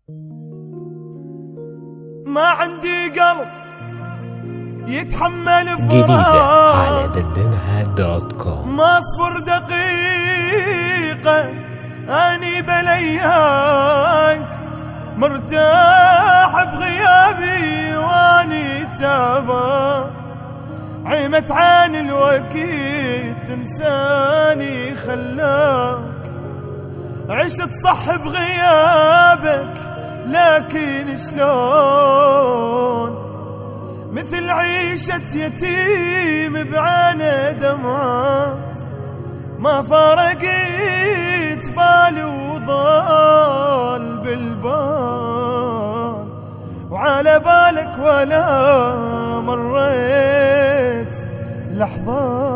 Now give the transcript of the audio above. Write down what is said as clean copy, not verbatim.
ما عندي قلب يتحمل جديدة على فراق، دندنها.com. ما اصبر دقيقة اني بلياك، مرتاح بغيابي واني تابا، عيمت عين الوكيد تنساني خلاك، عشت صح بغيابك لكن شلون، مثل عيشة يتيم بعينه دمعات، ما فارقت بالي وضال بالبال، وعلى بالك ولا مريت لحظات.